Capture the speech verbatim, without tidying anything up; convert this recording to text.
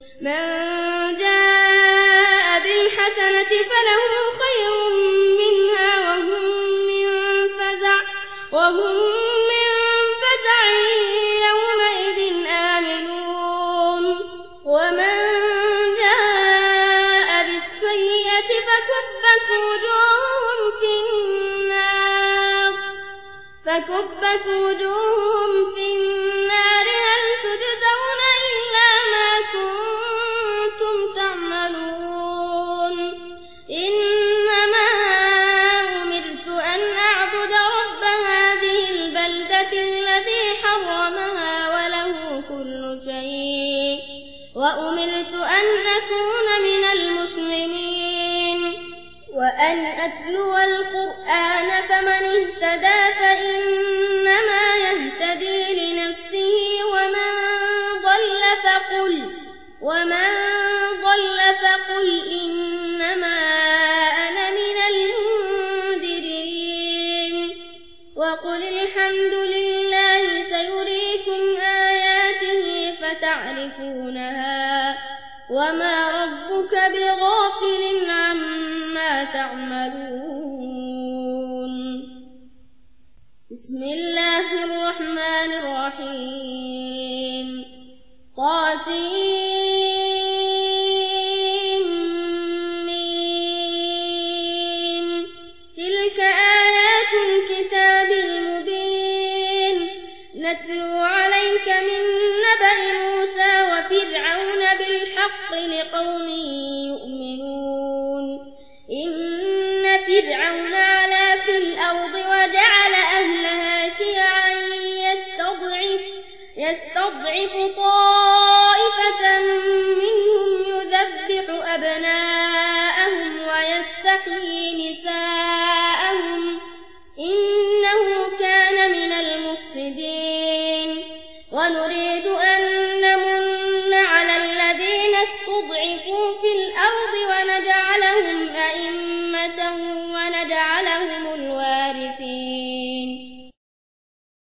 من جاء بالحسنة فله خير منها وهم من فزع وهم من فزع يومئذ آمنون ومن جاء بالسيئة فكبت وجوههم في النار فكبت وجوههم في النار هل تجزون إلا ما كنتم تعملون إنما أمرت أن أعبد رب هذه البلدة الذي حرمها وله كل شيء وأمرت أن أكون من المسلمين وأن أتلو القرآن فمن اهتدى فإنما يهتدي لنفسه ومن ضل فقل ومن ضل فقل إنما أنا من المنذرين وقل الحمد لله سيريكم آياته فتعرفونها وما ربك بغافل عما تعملون بسم الله الرحمن الرحيم طاسيم تلك آيات الكتاب المبين نتلو عليك من نبأ موسى وفرعون بالحق لقوم يؤمنون إن فرعون علا في الأرض وجعل أهلها شيعا يستضعف, يستضعف طائفة منهم يذبح أبناءهم ويستحيي نساءهم إنه كان من المفسدين ونريد